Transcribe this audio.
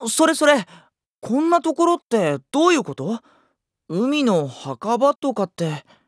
それ、こんなところってどういうこと？海の墓場とかって。